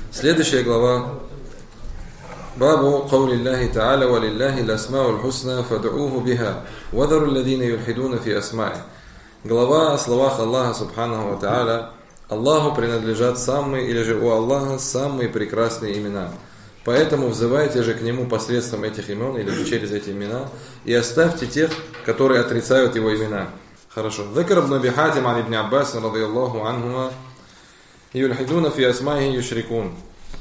Следующая глава. Бабу каули Аллахи Та'аля ва лиллахи ласмаул хусна фад'уху биха ва дару алладина юлхидуна фи асмаи. Глава о словах Аллаха Субханаху ва Та'аля. Аллаху принадлежат самые, или же у Аллаха самые прекрасные имена. Поэтому взывайте же к Нему посредством этих имен, или же через эти имена, и оставьте тех, которые отрицают Его имена. Хорошо. Закр ибн Аби Хатим ан ибн Аббас радийаллаху анхума юлхидуна фи асмаихи юшрикун.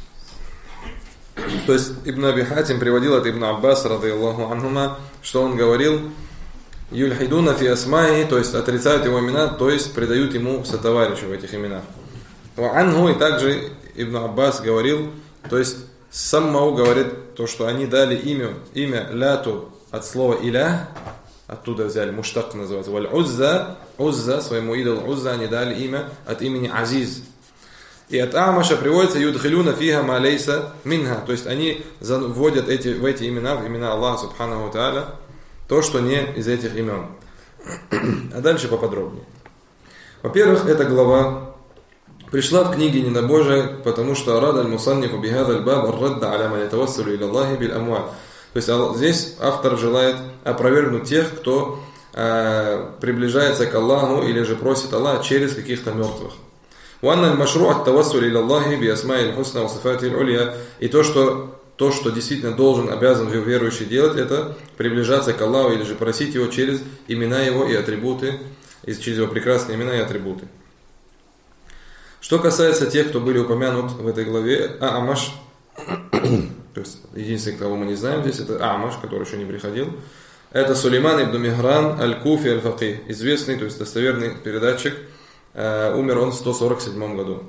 То есть Ибн Аби Хатим приводил от Ибн Аббас радийаллаху анхума, что он говорил: юлхидуна фи асмаихи, то есть отрицают Его имена, то есть предают Ему сотоварищу в этих именах. Ва анху, и также Ибн Аббас говорил, то есть Саммау говорит то, что они дали имя Ляту от слова Иля, оттуда взяли, муштак называется. Валь Узза, своему идолу Узза они дали имя от имени Азиз. И от Амаша приводится юдхилюна фиха ма лейса минха, то есть они вводят в эти имена, в имена Аллаха Субханаху Тааля, то, что не из этих имен. А дальше поподробнее. Во-первых, эта глава пришла в книге Недобожия, потому что арада аль-мусаннифу бихада аль-баб ар-радда аля ман ятавассалу иля Аллахи бил амват. То есть здесь автор желает опровергнуть тех, кто приближается к Аллаху или же просит Аллаха через каких-то мертвых. Уанна аль-машру ат-тавассуль иля Аллахи би асмаи аль-хусна ва сифати аль-улья. И то, что действительно должен, обязан верующий делать, это приближаться к Аллаху или же просить Его через имена Его и атрибуты, через Его прекрасные имена и атрибуты. Что касается тех, кто были упомянут в этой главе, Амаш, то есть единственный, кого мы не знаем здесь, это Амаш, который еще не приходил. Это Сулейман ибн Михран аль-Куфи аль-Фақи, известный, то есть достоверный передатчик. Умер он в 147 году.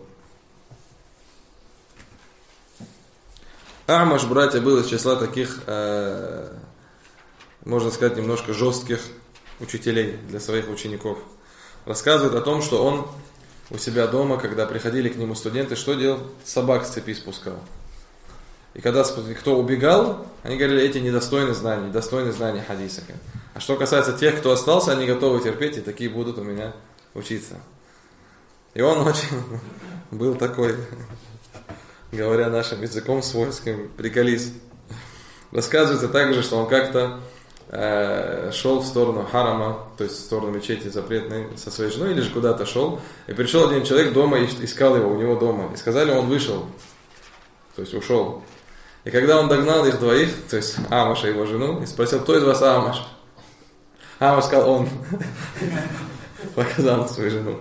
Амаш, братья, был из числа таких, можно сказать, немножко жестких учителей для своих учеников. Рассказывает о том, что он у себя дома, когда приходили к нему студенты, что делал? Собак с цепи спускал. И когда кто убегал, они говорили, эти недостойны знаний хадиса. А что касается тех, кто остался, они готовы терпеть, и такие будут у меня учиться. И он очень был такой, говоря нашим языком свойским, приколист. Рассказывается также, что он как-то шел в сторону харама, то есть в сторону мечети запретной со своей женой, или же куда-то шел, и пришел один человек дома и искал его у него дома, и сказали, он вышел, то есть ушел. И когда он догнал их двоих, то есть Амаша и его жену, и спросил, кто из вас Амаш? Амаш сказал, он. Показал свою жену.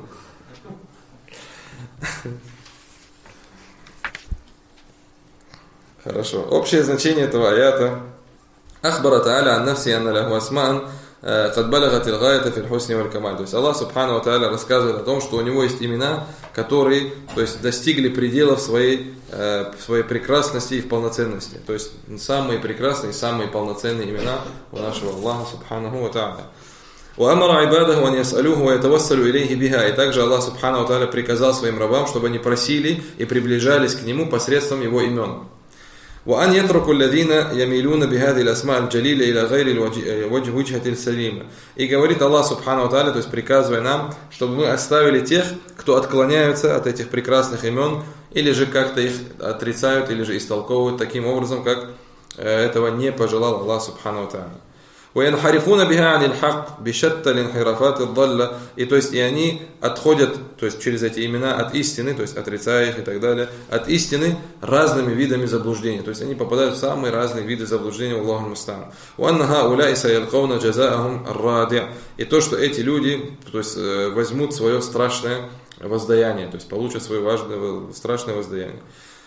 Хорошо. Общее значение этого аята. Ахбара Та'аля ан нафси анна лаху асмаан кад балагат ил-гайата фил хусни валь камаль. То есть Аллах Субхану ва Та'аля рассказывает о том, что у него есть имена, которые, то есть, достигли пределов своей прекрасности и в полноценности. То есть самые прекрасные, самые полноценные имена у нашего Аллаха Субхану ва Та'аля. وَأَمَرَ عِبَادَهُ أَنْ يَسْأَلُوهُ وَيَتَوَسَّلُوا إِلَيْهِ بِهَا. И также Аллах Субхану ва Та'аля приказал своим рабам, чтобы они просили и приближались к Нему посредством Его имен. وأن يتركوا الذين يميلون بهذه الأسماء الجليلة إلى غير وجهة السليمة. И говорит Аллах Субхану ва Та'аля, то есть приказывая нам, чтобы мы оставили тех, кто отклоняются от этих прекрасных имен, или же как-то их отрицают, или же истолковывают таким образом, как этого не пожелал Аллах Субхану ва Та'аля. وَيَنْحَرِفُونَ بِهَا عَنِ الْحَقِّ بِشَتَّ الْإِنْحِرَافَاتِ الضَّالَّةِ. И то есть и они отходят, то есть через эти имена от истины, то есть отрицая их и так далее, от истины разными видами заблуждения. То есть они попадают в самые разные виды заблуждения. Аллаху муста'ан. وَأَنَّ هَؤُلَاءِ سَيَلْقَوْنَ جَزَاءَهُمْ الرَّادِعَ. И то, что эти люди, то есть возьмут свое страшное воздаяние, то есть получат свое важное, страшное воздаяние.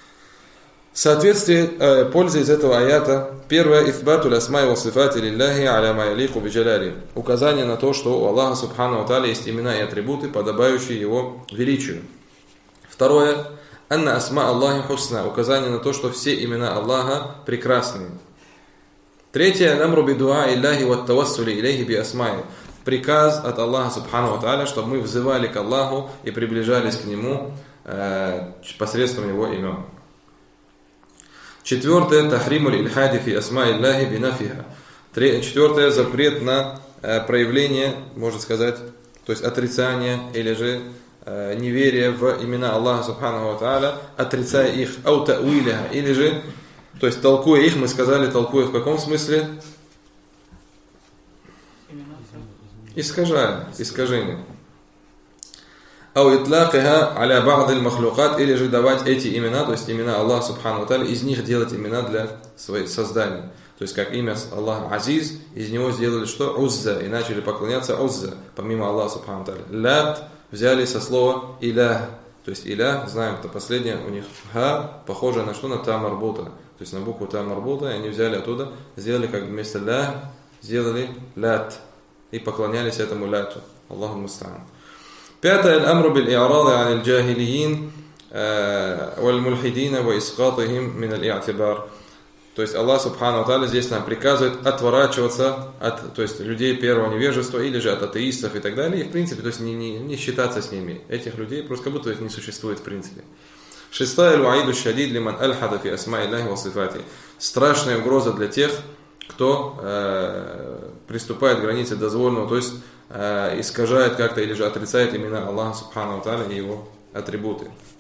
Соответствие, польза из этого аята. Первое, ифбатуль асмай ва сифати лилляхи аля ма ялику биджаляли. Указание на то, что у Аллаха Субхану ва Тааля есть имена и атрибуты, подобающие Его величию. Второе, анна асма Аллахи хусна. Указание на то, что все имена Аллаха прекрасные. Третье, намру бидуа илляхи ва тавассули илейхи би асмай. Приказ от Аллаха Субхану ва Тааля, чтобы мы взывали к Аллаху и приближались к Нему посредством Его имен. Четвертое, тахримуль ильхади фи асма илляхи бинафиха. Четвертое, запрет на проявление, можно сказать, то есть отрицание или же неверие в имена Аллаха Субханаху ва Тааля, отрицая их, ау та'уилиха, или же, то есть толкуя их, мы сказали, толкуя в каком смысле? Искажение. Ау итлакиха аля ба'диль махлукат, или же давать эти имена, то есть имена Аллаха Субханаху ва Тааля, из них делать имена для своих созданий. То есть как имя Аллаха Азиз, из него сделали что? Узза, и начали поклоняться Узза, помимо Аллаха Субханаху ва Тааля. Лат взяли со слова илях, то есть илях, знаем, это последнее у них ха, похоже на что? На та марбута, то есть на букву та марбута, и они взяли оттуда, сделали как вместо ля, сделали лат, и поклонялись этому лату. Аллаху муста'ан. Пятое, аль-амру биль-и'рады ан аль-джахилиин валь-мульхидина ва исқатихим мин аль-и'тибар. То есть Аллах Субхану ва Тааля здесь нам приказывает отворачиваться от, то есть, людей первого невежества или же от атеистов и так далее. И в принципе, то есть не считаться с ними. Этих людей просто как будто их не существует в принципе. Шестая, аль-ваиду шадид лиман аль-хада фи асма Аллахи ва сифати. Страшная угроза для тех, кто приступает к границе дозволенного, то есть искажает как-то или же отрицает имена Аллаха Субхану ва Тааля и его атрибуты.